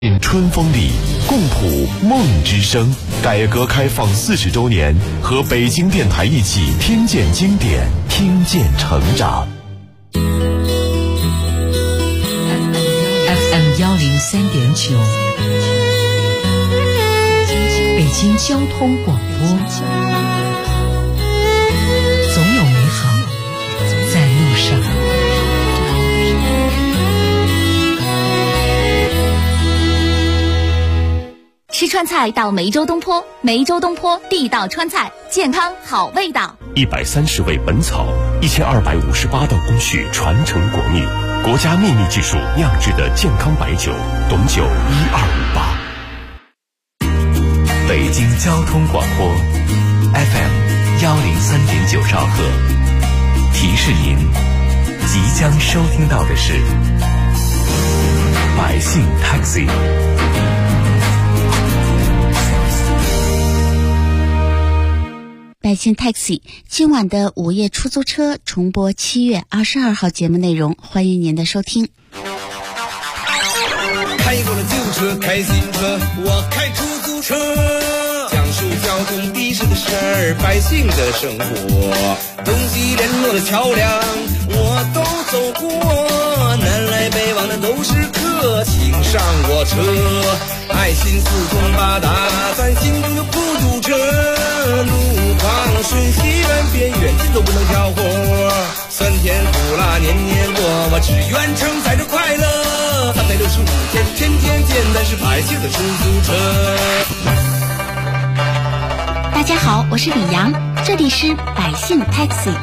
春风里，共谱梦之声。改革开放40周年，和北京电台一起听见经典，听见成长。 FM 103.9，北京交通广播，总有美好在路上。 吃川菜到梅州东坡，梅州东坡地道川菜，健康好味道。 130味本草，1258道工序传承国秘，国家秘密技术酿制的健康白酒，董酒1258。 北京交通广播 FM 103.9兆赫，提示您即将收听到的是百姓 Taxi。 百姓 Taxi 今晚的午夜出租车重播7月22号节目内容，欢迎您的收听。 开过了旧车，开新车，我开出租车，讲述交通的士的事儿，百姓的生活，东西联络的桥梁我都走过，南来北往的都是客，请上我车，爱心四通八达，咱心中就不堵车，路旁顺西远边远近都不能挑活，酸甜苦辣年年过，我只愿承载着快乐，365天天天见，咱是百姓的出租车。 大家好，我是李阳，这里是百姓 Taxi。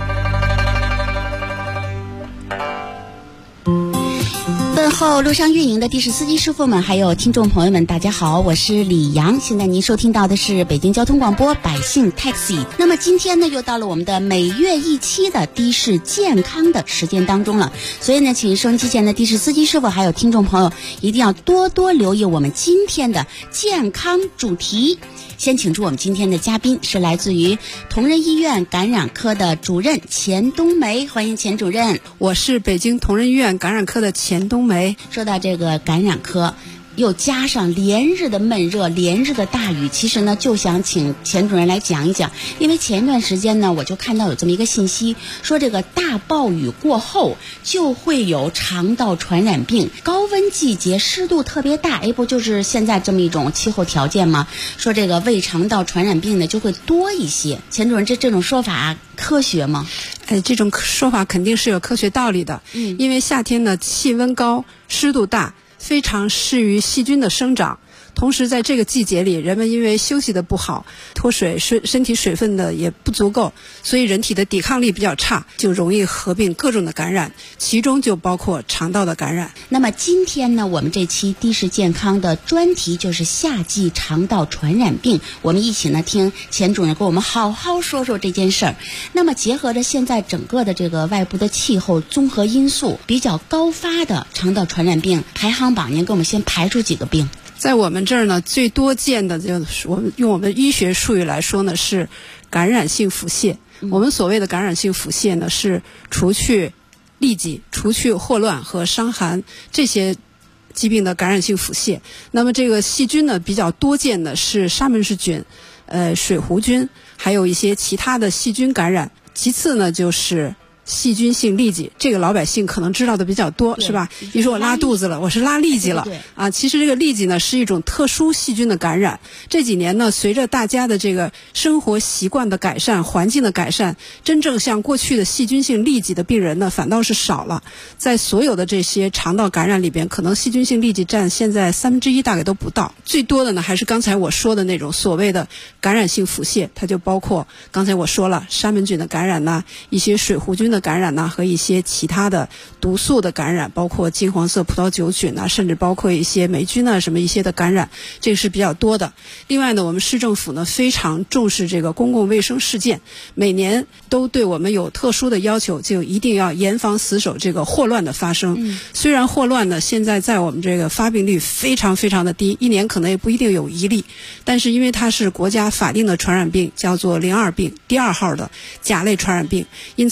问候路上运营的的士司机师傅们，还有听众朋友们，大家好，我是李阳。现在您收听到的是北京交通广播百姓 Taxi。那么今天呢，又到了我们的每月一期的的士健康的时间当中了。所以呢，请收音机前的的士司机师傅还有听众朋友一定要多多留意我们今天的健康主题。先请出我们今天的嘉宾，是来自于同仁医院感染科的主任钱冬梅，欢迎钱主任。 我是北京同仁医院感染科的钱冬梅。 说到这个感染科，又加上连日的闷热，连日的大雨，其实呢就想请钱主任来讲一讲。因为前一段时间呢，我就看到有这么一个信息，说这个大暴雨过后就会有肠道传染病，高温季节湿度特别大，不就是现在这么一种气候条件吗？说这个胃肠道传染病呢就会多一些。钱主任，这种说法科学吗？ 这种说法肯定是有科学道理的。因为夏天呢气温高，湿度大，非常适于细菌的生长。同时在这个季节里，人们因为休息的不好，脱水，身体水分的也不足够，所以人体的抵抗力比较差，就容易合并各种的感染，其中就包括肠道的感染。 那么今天呢，我们这期的士健康的专题就是夏季肠道传染病，我们一起呢听钱主任给我们好好说说这件事儿。那么结合着现在整个的这个外部的气候综合因素，比较高发的肠道传染病排行榜，您给我们先排出几个病？ 在我们这儿呢，最多见的就是用我们医学术语来说呢，是感染性腹泻。我们所谓的感染性腹泻呢，是除去痢疾、除去霍乱和伤寒这些疾病的感染性腹泻。那么这个细菌呢，比较多见的是沙门氏菌、水壶菌，还有一些其他的细菌感染。其次呢，就是细菌性痢疾，这个老百姓可能知道的比较多，是吧？你说我拉肚子了，我是拉痢疾了啊。其实这个痢疾呢是一种特殊细菌的感染。这几年呢，随着大家的这个生活习惯的改善、环境的改善，真正像过去的细菌性痢疾的病人呢，反倒是少了。在所有的这些肠道感染里边，可能细菌性痢疾占现在1/3大概都不到。最多的呢，还是刚才我说的那种所谓的感染性腹泻，它就包括刚才我说了沙门菌的感染呐，一些水壶菌的感染呐，和一些其他的毒素的感染，包括金黄色葡萄球菌呐，甚至包括一些霉菌啊什么一些的感染，这个是比较多的。另外呢，我们市政府呢非常重视这个公共卫生事件，每年都对我们有特殊的要求，就一定要严防死守这个霍乱的发生。虽然霍乱呢现在在我们这个发病率非常非常的低，一年可能也不一定有1例，但是因为它是国家法定的传染病，叫做02病，第2号的甲类传染病，因此呢我们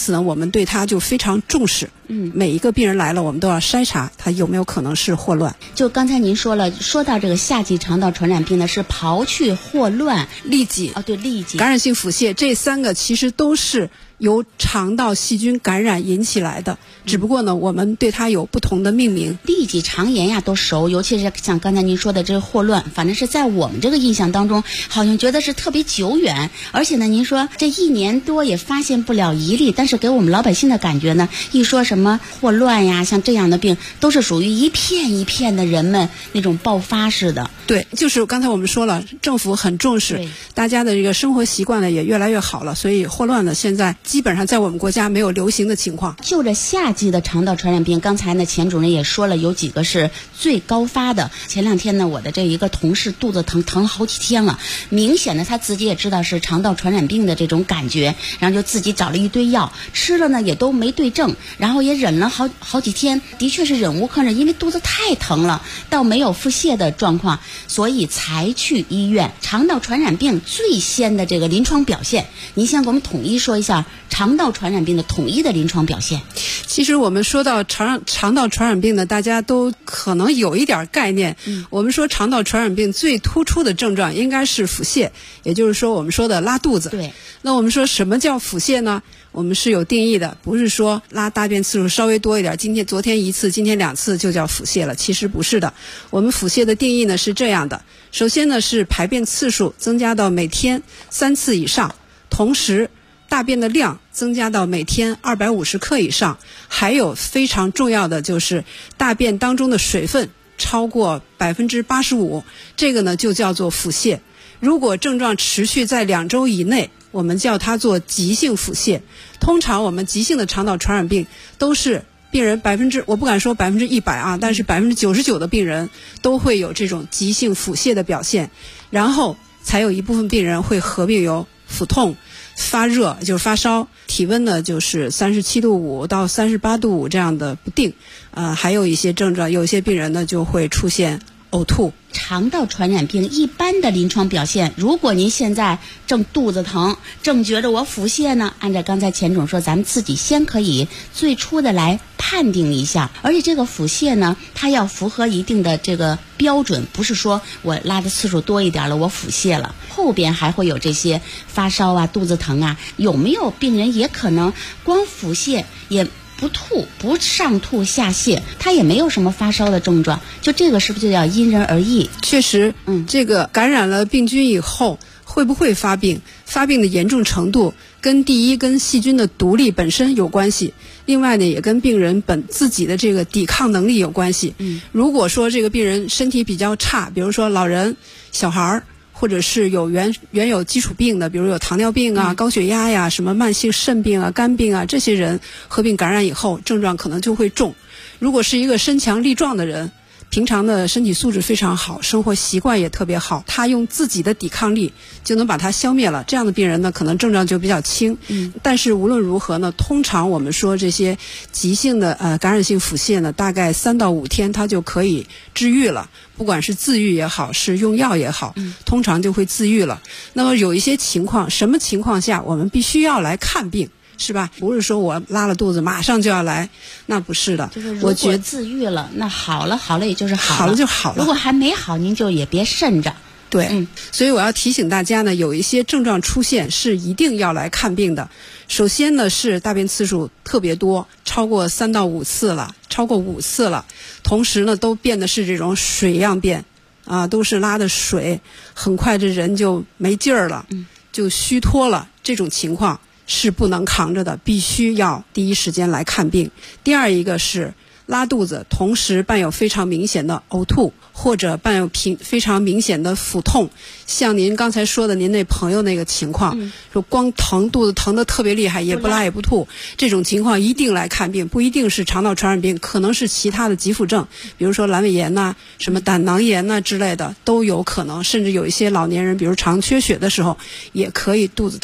对他就非常重视。每一个病人来了，我们都要筛查他有没有可能是霍乱。 就刚才您说了，说到这个夏季肠道传染病呢，是刨去霍乱、 痢疾对痢疾、 感染性腹泻，这3个其实都是由肠道细菌感染引起来的，只不过呢，我们对它有不同的命名。 痢疾、肠炎呀都熟，尤其是像刚才您说的这个霍乱，反正是在我们这个印象当中，好像觉得是特别久远。而且呢，您说这1年多也发现不了一例，但是给我们老百姓的感觉呢，一说什么霍乱呀，像这样的病，都是属于一片一片的人们那种爆发式的。 对，就是刚才我们说了，政府很重视，大家的这个生活习惯呢也越来越好了，所以霍乱呢现在基本上在我们国家没有流行的情况。 就着夏季的肠道传染病，刚才呢钱主任也说了，有几个是最高发的。前2天呢，我的这一个同事肚子疼好几天了，明显的他自己也知道是肠道传染病的这种感觉，然后就自己找了一堆药吃了呢，也都没对症，然后也忍了好几天，的确是忍无可忍，因为肚子太疼了，倒没有腹泻的状况，所以才去医院。肠道传染病最先的这个临床表现，您先给我们统一说一下肠道传染病的统一的临床表现。 其实我们说到肠道传染病呢，大家都可能有一点概念。我们说肠道传染病最突出的症状应该是腹泻，也就是说我们说的拉肚子。 对。 那我们说什么叫腹泻呢？我们是有定义的，不是说拉大便次数稍微多一点，昨天1次，今天2次就叫腹泻了，其实不是的。我们腹泻的定义呢是这样的，首先呢是排便次数增加到每天3次以上，同时大便的量增加到每天250克以上，还有非常重要的就是大便当中的水分超过85%，这个呢就叫做腹泻。如果症状持续在2周以内，我们叫它做急性腹泻。通常我们急性的肠道传染病都是病人我不敢说100%啊，但是99%的病人都会有这种急性腹泻的表现，然后才有一部分病人会合并有腹痛、发热，就是发烧，体温呢就是37.5度到38.5度这样的不定，还有一些症状，有些病人呢就会出现呕吐。 肠道传染病一般的临床表现，如果您现在正肚子疼，正觉着我腹泻呢，按照刚才钱总说，咱们自己先可以最初的来判定一下。而且这个腹泻呢，它要符合一定的这个标准，不是说我拉的次数多一点了，我腹泻了，后边还会有这些发烧啊、肚子疼啊。有没有病人也可能光腹泻也不吐，不上吐下泻，他也没有什么发烧的症状，就这个是不是就要因人而异？ 确实，这个感染了病菌以后会不会发病，发病的严重程度跟第一跟细菌的独立本身有关系，另外呢也跟病人自己的这个抵抗能力有关系。如果说这个病人身体比较差，比如说老人、小孩，或者是有原有基础病的，比如有糖尿病啊、高血压呀、什么慢性肾病啊、肝病啊，这些人合并感染以后症状可能就会重。如果是一个身强力壮的人，平常的身体素质非常好，生活习惯也特别好，他用自己的抵抗力就能把它消灭了，这样的病人呢可能症状就比较轻。但是无论如何呢，通常我们说这些急性的感染性腹泻呢，大概3到5天它就可以治愈了，不管是自愈也好，是用药也好，通常就会自愈了。那么有一些情况，什么情况下我们必须要来看病，是吧？不是说我拉了肚子马上就要来，那不是的。 就是如果自愈了，那好了也就是好了就好了。 如果还没好，您就也别慎着。 对，所以我要提醒大家呢，有一些症状出现是一定要来看病的。首先呢是大便次数特别多，超过3到5次了，超过5次了，同时呢都变的是这种水样便啊，都是拉的水，很快这人就没劲儿了，就虚脱了，这种情况是不能扛着的，必须要第一时间来看病。第二一个是拉肚子，同时伴有非常明显的呕吐，或者伴有非常明显的腹痛，像您刚才说的您那朋友那个情况，说光肚子疼得特别厉害，也不拉也不吐，这种情况一定来看病，不一定是肠道传染病，可能是其他的急腹症，比如说阑尾炎呐、什么胆囊炎呐之类的都有可能，甚至有一些老年人，比如常缺血的时候也可以肚子疼。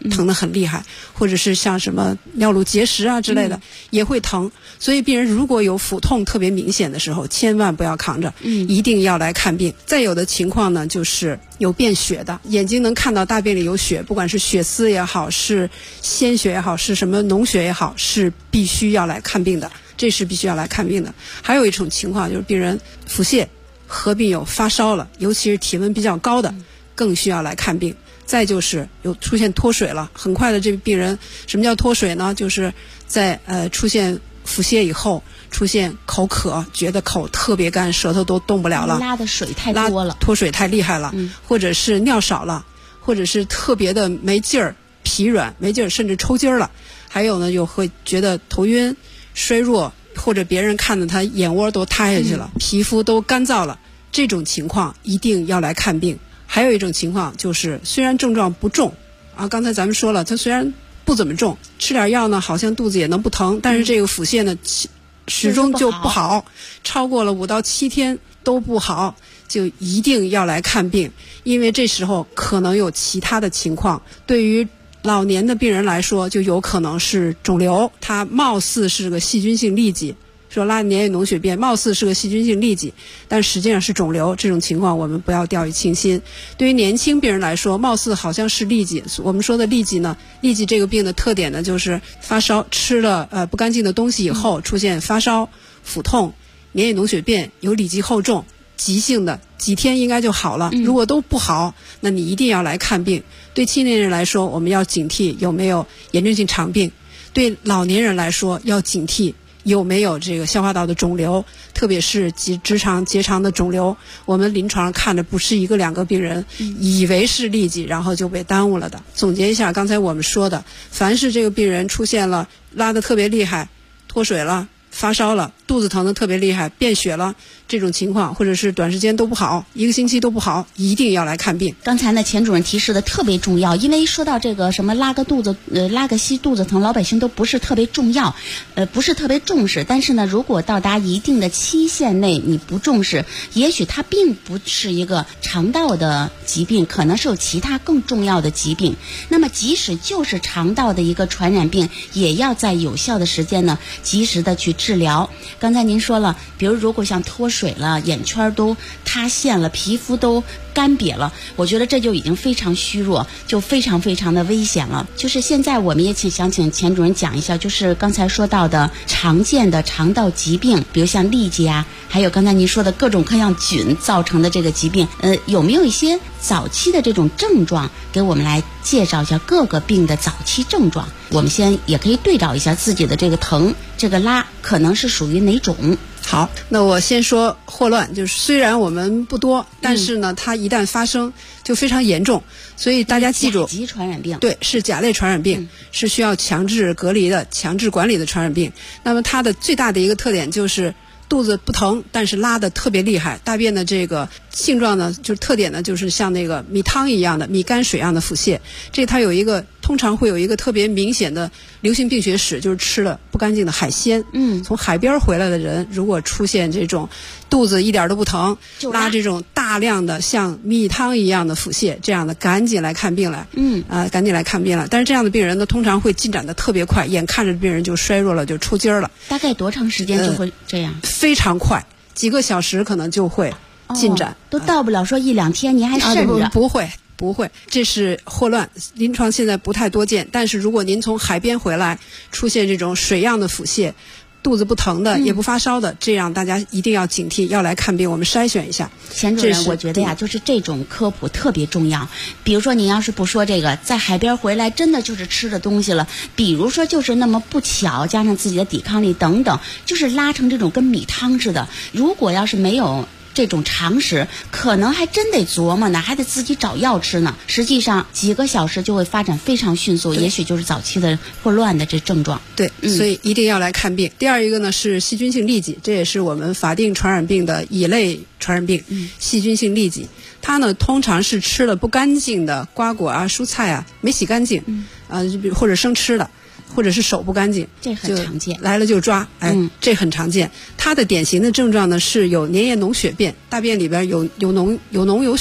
疼得很厉害，或者是像什么尿路结石啊之类的，也会疼。所以病人如果有腹痛特别明显的时候，千万不要扛着，一定要来看病。再有的情况呢，就是有便血的，眼睛能看到大便里有血，不管是血丝也好，是鲜血也好，是什么脓血也好，是必须要来看病的，这是必须要来看病的。还有一种情况就是病人腹泻合并有发烧了，尤其是体温比较高的，更需要来看病。再就是有出现脱水了，很快的这个病人，什么叫脱水呢？就是在出现腹泻以后，出现口渴，觉得口特别干，舌头都动不了了， 拉的水太多了， 脱水太厉害了，或者是尿少了，或者是特别的没劲儿、疲软、没劲儿，甚至抽筋儿了。还有呢，又会觉得头晕、衰弱，或者别人看着他眼窝都塌下去了，皮肤都干燥了，这种情况一定要来看病。还有一种情况就是，虽然症状不重啊，刚才咱们说了，它虽然不怎么重，吃点药呢，好像肚子也能不疼，但是这个腹泻呢，始终就不好，超过了5到7天都不好，就一定要来看病，因为这时候可能有其他的情况。对于老年的病人来说，就有可能是肿瘤，它貌似是个细菌性痢疾。说拉粘液脓血便貌似是个细菌性痢疾，但实际上是肿瘤，这种情况我们不要掉以轻心。对于年轻病人来说，貌似好像是痢疾，我们说的痢疾呢，痢疾这个病的特点呢，就是发烧，吃了不干净的东西以后出现发烧、腹痛、粘液脓血便，有里急后重，急性的几天应该就好了。如果都不好，那你一定要来看病。对青年人来说，我们要警惕有没有炎症性肠病；对老年人来说，要警惕有没有这个消化道的肿瘤，特别是直肠结肠的肿瘤。我们临床上看的不是1个2个病人，以为是痢疾，然后就被耽误了的。总结一下刚才我们说的，凡是这个病人出现了拉得特别厉害、脱水了、发烧了、肚子疼得特别厉害、便血了，这种情况，或者是短时间都不好，1个星期都不好，一定要来看病。 刚才呢，钱主任提示的特别重要，因为说到这个什么拉个肚子、拉个稀、肚子疼，老百姓都不是特别重要，不是特别重视。但是呢，如果到达一定的期限内你不重视，也许它并不是一个肠道的疾病，可能是有其他更重要的疾病。那么即使就是肠道的一个传染病，也要在有效的时间呢，及时的去治疗。刚才您说了，比如如果像脱水了，眼圈都塌陷了，皮肤都干瘪了，我觉得这就已经非常虚弱，就非常非常的危险了。就是现在我们也想请钱主任讲一下，就是刚才说到的常见的肠道疾病，比如像痢疾啊，还有刚才您说的各种各样菌造成的这个疾病，有没有一些早期的这种症状，给我们来介绍一下各个病的早期症状？我们先也可以对照一下自己的这个疼、这个拉可能是属于哪种。 好，那我先说霍乱，就是虽然我们不多，但是呢，它一旦发生就非常严重，所以大家记住， 甲级传染病， 对，是甲类传染病，是需要强制隔离的、强制管理的传染病。那么它的最大的一个特点就是肚子不疼，但是拉得特别厉害，大便的这个性状呢，就是特点呢，就是像那个米汤一样的、米泔水一样的腹泻。这它有一个通常会有一个特别明显的流行病学史，就是吃了不干净的海鲜。从海边回来的人，如果出现这种肚子一点都不疼，拉这种大量的像米汤一样的腹泻，这样的赶紧来看病来。赶紧来看病了。但是这样的病人呢，通常会进展的特别快，眼看着病人就衰弱了，就抽筋儿了。 大概多长时间就会这样？ 非常快，几个小时可能就会进展， 都到不了说1、2天，您还慎着。 不会，这是霍乱，临床现在不太多见。但是如果您从海边回来，出现这种水样的腹泻，肚子不疼的，也不发烧的，这样大家一定要警惕，要来看病，我们筛选一下。 钱主任，我觉得呀，就是这种科普特别重要。比如说，您要是不说这个，在海边回来，真的就是吃的东西了，比如说就是那么不巧，加上自己的抵抗力等等，就是拉成这种跟米汤似的。如果要是没有这种常识，可能还真得琢磨呢，还得自己找药吃呢。实际上几个小时就会发展非常迅速，也许就是早期的霍乱的这症状。 对，所以一定要来看病。第二一个呢是细菌性痢疾，这也是我们法定传染病的乙类传染病。细菌性痢疾，它呢通常是吃了不干净的瓜果啊、蔬菜啊，没洗干净，或者生吃的。或者是手不干净， 这很常见， 来了就抓，这很常见。它的典型的症状呢是有粘液脓血便，大便里边有脓有血，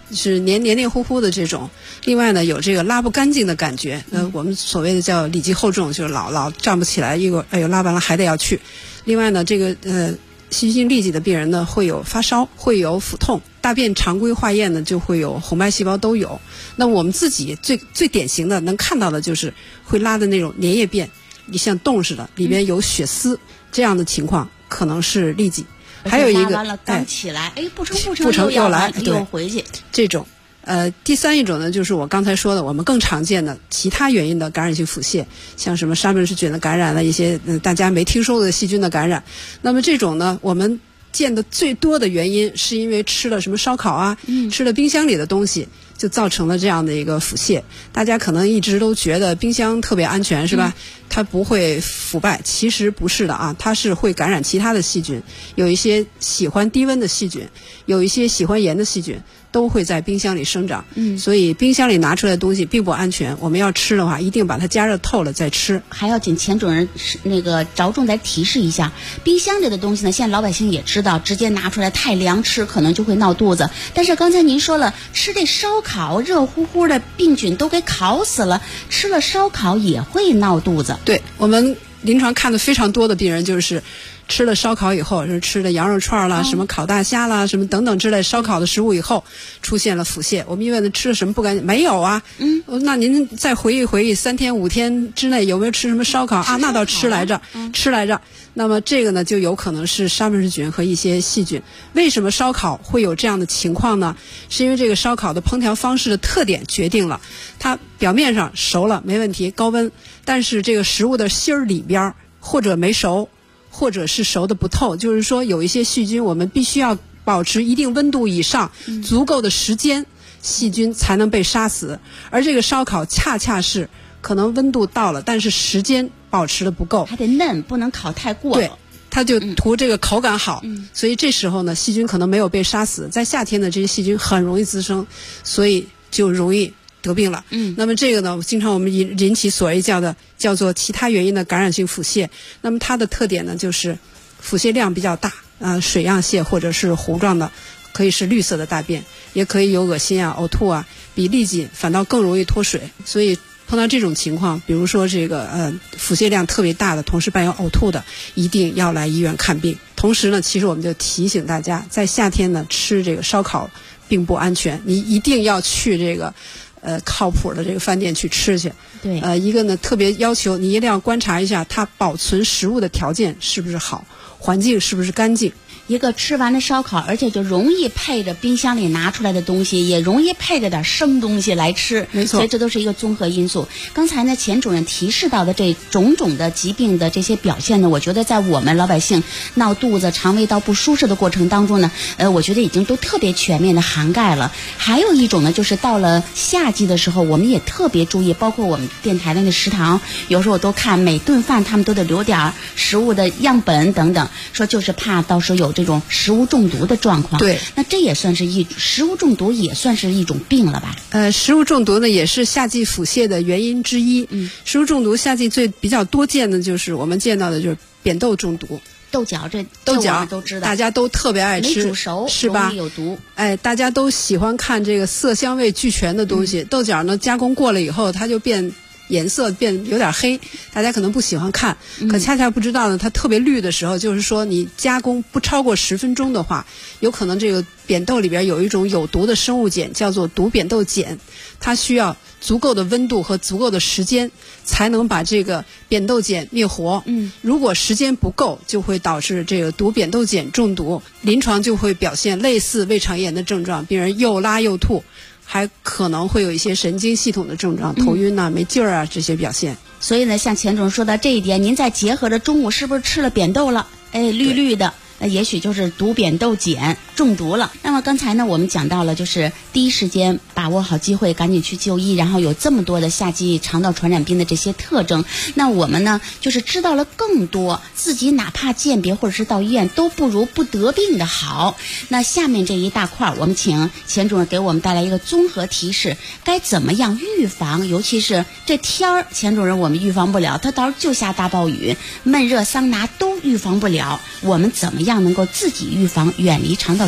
是黏糊糊的这种。另外呢，有这个拉不干净的感觉，我们所谓的叫里积厚重，就是老站不起来，一会儿哎呦拉完了还得要去。另外呢，这个细菌痢疾的病人呢会有发烧，会有腹痛，大便常规化验呢就会有红白细胞都有。那我们自己最典型的能看到的就是会拉的那种粘液便，你像冻似的，里边有血丝，这样的情况可能是痢疾。还有一个完了刚起来，不成又来又回去， 这种。第三一种呢，就是我刚才说的，我们更常见的其他原因的感染性腹泻，像什么沙门氏菌的感染了，一些大家没听说过的细菌的感染。那么这种呢，我们见的最多的原因是因为吃了什么烧烤啊，吃了冰箱里的东西，就造成了这样的一个腹泻。大家可能一直都觉得冰箱特别安全，是吧？它不会腐败，其实不是的啊，它是会感染其他的细菌，有一些喜欢低温的细菌，有一些喜欢盐的细菌，都会在冰箱里生长。所以冰箱里拿出来的东西并不安全，我们要吃的话一定把它加热透了再吃。 还要请钱主任那个着重再提示一下，冰箱里的东西呢，现在老百姓也知道，直接拿出来太凉吃可能就会闹肚子。但是刚才您说了，吃这烧烤热乎乎的，病菌都给烤死了，吃了烧烤也会闹肚子。 对，我们临床看的非常多的病人就是吃了烧烤以后，是吃了羊肉串啦，什么烤大虾啦，什么等等之类烧烤的食物以后，出现了腹泻。我们一问他吃了什么不干净，没有啊。那您再回忆回忆，3天5天之内有没有吃什么烧烤啊？那倒吃来着，吃来着。那么这个呢，就有可能是沙门氏菌和一些细菌。为什么烧烤会有这样的情况呢？是因为这个烧烤的烹调方式的特点决定了，它表面上熟了没问题，高温，但是这个食物的芯儿里边或者没熟，或者是熟的不透，就是说有一些细菌我们必须要保持一定温度以上，足够的时间，细菌才能被杀死。而这个烧烤恰恰是可能温度到了，但是时间保持的不够， 还得嫩，不能烤太过了。 对，它就图这个口感好，所以这时候呢，细菌可能没有被杀死。在夏天呢，这些细菌很容易滋生，所以就容易得病了。那么这个呢，经常我们引起所谓叫做其他原因的感染性腹泻。那么它的特点呢，就是腹泻量比较大，水样泻或者是糊状的，可以是绿色的大便，也可以有恶心啊、呕吐啊，比痢疾反倒更容易脱水。所以碰到这种情况，比如说这个腹泻量特别大的，同时伴有呕吐的，一定要来医院看病。同时呢，其实我们就提醒大家，在夏天呢吃这个烧烤并不安全，你一定要去这个靠谱的这个饭店去吃去。 对， 一个呢特别要求你一定要观察一下它保存食物的条件是不是好，环境是不是干净。 一个吃完的烧烤，而且就容易配着冰箱里拿出来的东西，也容易配着点生东西来吃。 没错， 所以这都是一个综合因素。刚才呢，钱主任提示到的这种种的疾病的这些表现呢，我觉得在我们老百姓闹肚子、肠胃道不舒适的过程当中呢，我觉得已经都特别全面的涵盖了。还有一种呢，就是到了夏季的时候，我们也特别注意，包括我们电台的那食堂，有时候我都看每顿饭他们都得留点食物的样本等等，说就是怕到时候有这种食物中毒的状况。 对， 那这也算是食物中毒也算是一种病了吧？ 食物中毒呢也是夏季腹泻的原因之一。食物中毒夏季比较多见的就是我们见到的就是扁豆中毒。 豆角这豆角都知道， 大家都特别爱吃， 没煮熟是吧？ 容易有毒。 大家都喜欢看这个色香味俱全的东西。豆角呢加工过了以后，它就颜色变有点黑，大家可能不喜欢看，可恰恰不知道呢，它特别绿的时候，就是说你加工不超过10分钟的话，有可能这个扁豆里边有一种有毒的生物碱，叫做毒扁豆碱，它需要足够的温度和足够的时间才能把这个扁豆碱灭活。如果时间不够，就会导致这个毒扁豆碱中毒，临床就会表现类似胃肠炎的症状，病人又拉又吐，还可能会有一些神经系统的症状，头晕啊、没劲儿啊这些表现。 所以呢，像钱主任说到这一点，您再结合着中午是不是吃了扁豆了？绿绿的。也许就是毒扁豆碱中毒了。那么刚才呢，我们讲到了，就是第一时间把握好机会，赶紧去就医，然后有这么多的夏季肠道传染病的这些特征，那我们呢，就是知道了更多，自己哪怕鉴别或者是到医院都不如不得病的好。那下面这一大块，我们请钱主任给我们带来一个综合提示，该怎么样预防？尤其是这天儿，钱主任我们预防不了，他到时候就下大暴雨，闷热桑拿都预防不了，我们怎么样能够自己预防，远离肠道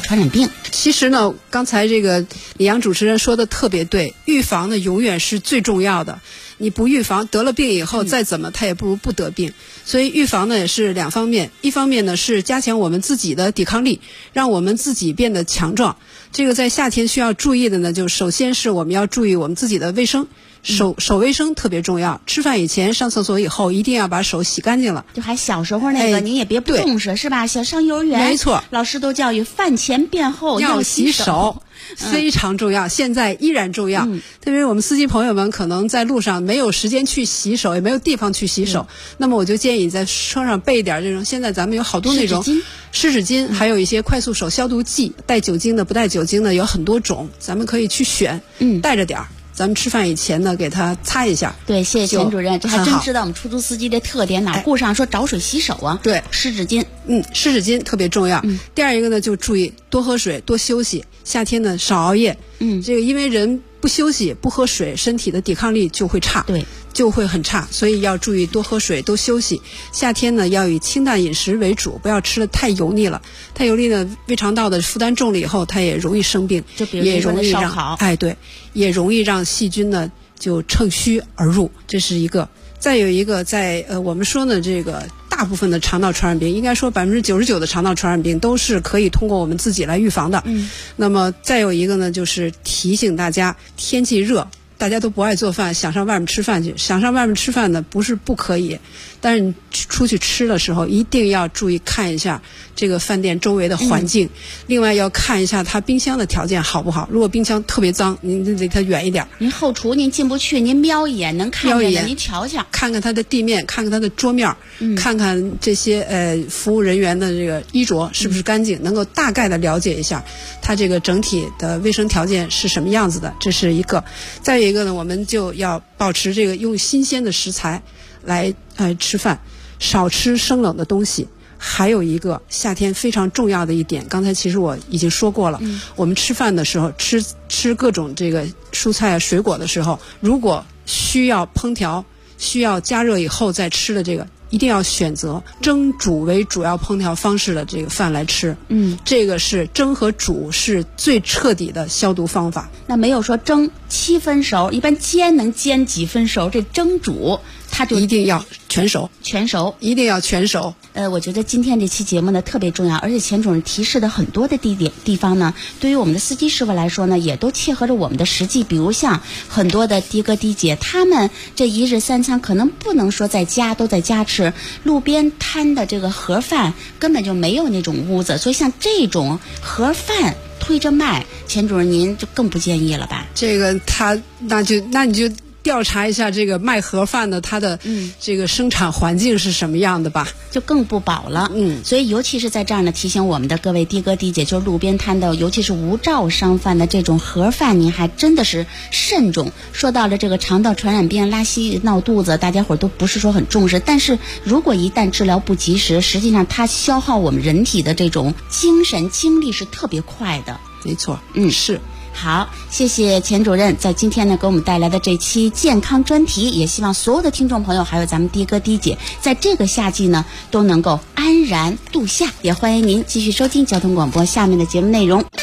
传染病。 其实呢，刚才这个李阳主持人说的特别对，预防呢永远是最重要的。你不预防，得了病以后再怎么，他也不如不得病。所以预防呢也是两方面，一方面呢是加强我们自己的抵抗力，让我们自己变得强壮。这个在夏天需要注意的呢，就首先是我们要注意我们自己的卫生。手卫生特别重要，吃饭以前、上厕所以后一定要把手洗干净了。 就还小时候那个，您也别不重视，是吧？小上幼儿园， 没错， 老师都教育饭前便后要洗手，非常重要，现在依然重要。特别是我们司机朋友们可能在路上没有时间去洗手，也没有地方去洗手，那么我就建议在车上备一点这种，现在咱们有好多那种湿纸巾，还有一些快速手消毒剂，带酒精的、不带酒精的有很多种，咱们可以去选，带着点儿。咱们吃饭以前呢，给它擦一下。 对，谢谢钱主任，这还真知道我们出租司机的特点，哪顾上说找水洗手啊？ 对， 湿纸巾， 湿纸巾特别重要。第二一个呢，就注意多喝水，多休息。夏天呢，少熬夜。这个因为人不休息、不喝水，身体的抵抗力就会差。对。就会很差，所以要注意多喝水，多休息。夏天呢，要以清淡饮食为主，不要吃的太油腻了。太油腻呢，胃肠道的负担重了以后，它也容易生病， 就比如也容易烧烤， 对，也容易让细菌呢就趁虚而入，这是一个。再有一个，在我们说呢，这个大部分的肠道传染病，应该说99%的肠道传染病都是可以通过我们自己来预防的。那么再有一个呢，就是提醒大家，天气热。大家都不爱做饭，想上外面吃饭去。想上外面吃饭呢，不是不可以，但是你出去吃的时候，一定要注意看一下这个饭店周围的环境。另外要看一下它冰箱的条件好不好。如果冰箱特别脏，您离它远一点。 您后厨您进不去，您瞄一眼能看见的，您瞧瞧， 看看它的地面，看看它的桌面，看看这些服务人员的这个衣着是不是干净，能够大概的了解一下它这个整体的卫生条件是什么样子的。这是一个。再有一个呢，我们就要保持这个用新鲜的食材来吃饭，少吃生冷的东西。还有一个夏天非常重要的一点，刚才其实我已经说过了，我们吃饭的时候吃各种这个蔬菜啊水果的时候，如果需要烹调、需要加热以后再吃的这个，一定要选择蒸煮为主要烹调方式的这个饭来吃。这个是蒸和煮是最彻底的消毒方法。 那没有说蒸7分熟，一般煎能煎几分熟，这蒸煮它就一定要全熟，一定要全熟。 我觉得今天这期节目呢特别重要，而且钱主任提示的很多的地方呢，对于我们的司机师傅来说呢，也都切合着我们的实际。比如像很多的的哥的姐，他们这一日3餐可能不能说都在家吃，路边摊的这个盒饭根本就没有那种屋子，所以像这种盒饭推着卖，钱主任您就更不建议了吧？ 这个那你就调查一下这个卖盒饭的它的这个生产环境是什么样的吧， 就更不保了。所以尤其是在这儿呢，提醒我们的各位的哥的姐，就是路边摊的，尤其是无照商贩的这种盒饭，您还真的是慎重。说到了这个肠道传染病、拉稀、闹肚子，大家伙都不是说很重视，但是如果一旦治疗不及时，实际上它消耗我们人体的这种精神精力是特别快的。 没错，是。 好，谢谢钱主任在今天呢给我们带来的这期健康专题，也希望所有的听众朋友还有咱们的哥的姐在这个夏季呢都能够安然度夏，也欢迎您继续收听交通广播下面的节目内容。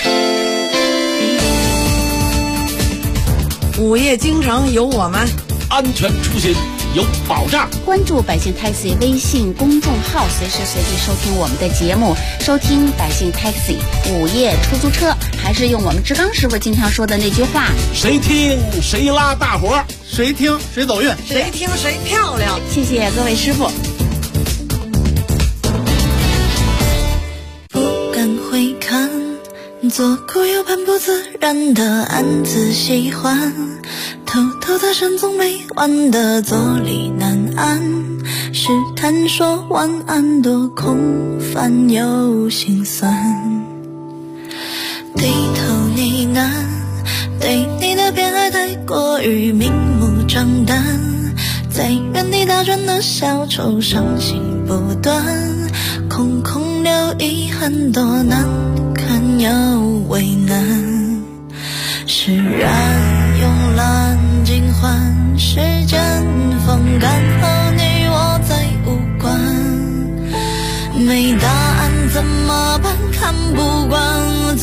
午夜京城有我们， 安全出行有保障。 关注百姓 Taxi 微信公众号，随时随地收听我们的节目，收听百姓 Taxi 午夜出租车，还是用我们志刚师傅经常说的那句话： 谁听谁拉大伙， 谁听谁走运， 谁听谁漂亮。 谢谢各位师傅。 不敢回看，左顾右盼，不自然的暗自喜欢，偷偷的神总没完的坐立难安，试探说晚安，多空泛又心酸。低头呢喃，对你的偏爱太过于明目张胆，在原地打转的小丑伤心不断，空空留遗憾，多难看又为难。释然慵懒尽欢，时间风干和你我再无关，没答案怎么办？看不惯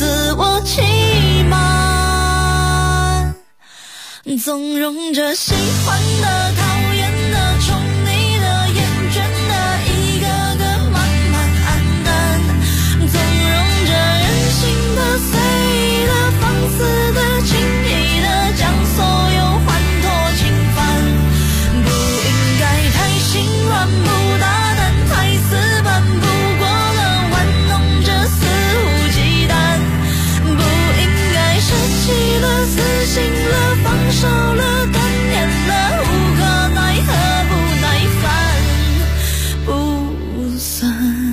纵容着喜欢的、讨厌的、宠你的、厌倦的，一个个慢慢黯淡，纵容着任性的、随意的、放肆的、轻易的，将所有欢脱侵犯。不应该太心软，不大胆，太死板，不过了玩弄着肆无忌惮。不应该舍弃了、死心了、放手了、断念了，无可奈何，不耐烦，不算。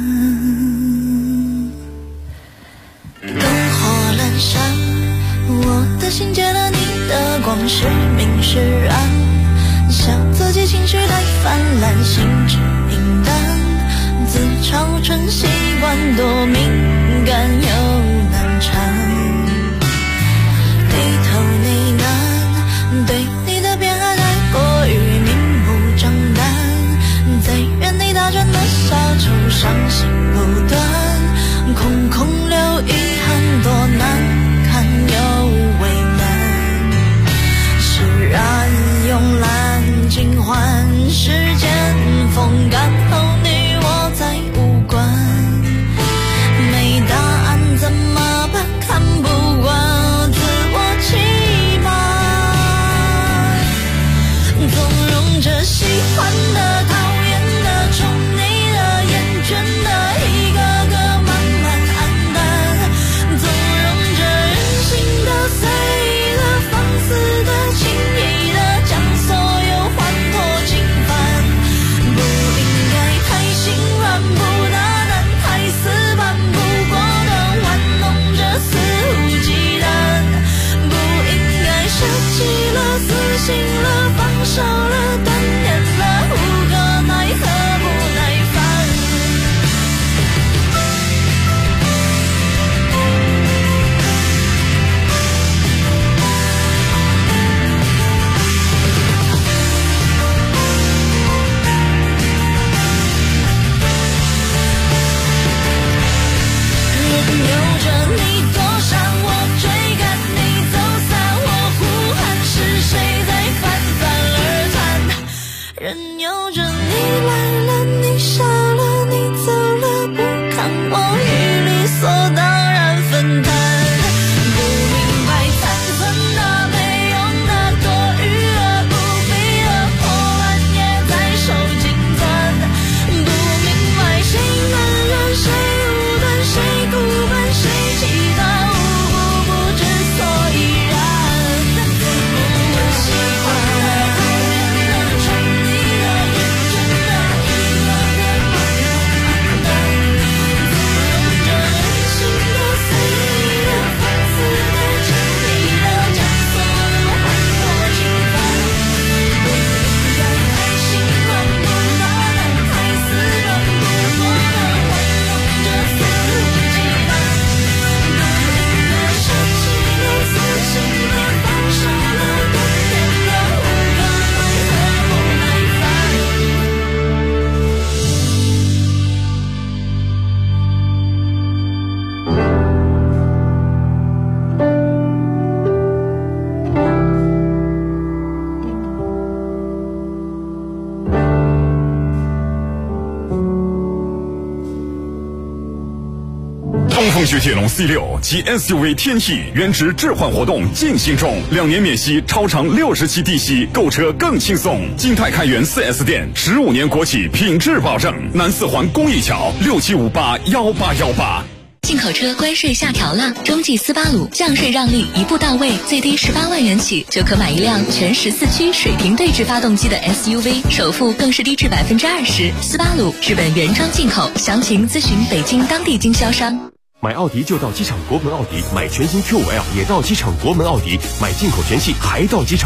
灯火阑珊，我的心借了你的光，是明是暗，笑自己情绪太泛滥，心知明淡，自嘲成习惯，多敏感又难缠。低头呢喃，对你的偏爱太过于明目张胆，在原地打转的小丑，伤心不断，空空留遗憾，多难看又为难。释然慵懒尽欢，时间风干后你我再无关。没答案怎么办？看不惯自我欺瞒，纵容着喜欢的、讨厌的、宠你的、厌倦的，一个个慢慢黯淡，纵容着任性的、随意的、放肆的、轻易的，将所有欢脱侵犯。不应该太心软，不大胆，太死板，不过的玩弄着肆无忌惮。不应该舍弃了、死心了、放手了、断念了，无可奈何，不耐烦。任由着你躲闪，我追赶你走散，我呼喊，是谁在泛泛而谈？任由着你来了，你笑了，你走了，不看我与理所当然分担。不明白残存的、没用的、多余的、不必的、破烂也在手紧攥。不明白谁暖热，谁无端，谁孤本，谁其他，无不不知所以然。我喜欢的、讨厌的、宠你的、厌倦的，一个个慢慢黯淡，纵容着任性的、随意的、放肆的、轻易的，将所有欢脱侵犯。不应该太心软，不大胆，太死板，不过的玩弄着肆无忌惮。不应该舍弃了、死心了、放手了、断念了，无可奈何，不耐烦。 东风雪铁龙 C6 及 SUV 天翼原值置换活动进行中，2年免息，超长60期低息，购车更轻松。金泰开元 4S 店，15年国企品质保证。南四环公益桥67581818。 进口车关税下调了，中继斯巴鲁降税让利一步到位，最低18万元起就可买一辆全14驱水平对置发动机的 SUV， 首付更是低至20%。斯巴鲁日本原装进口，详情咨询北京当地经销商。 买奥迪就到机场国门奥迪，买全新 Q5L 也到机场国门奥迪，买进口全系还到机场。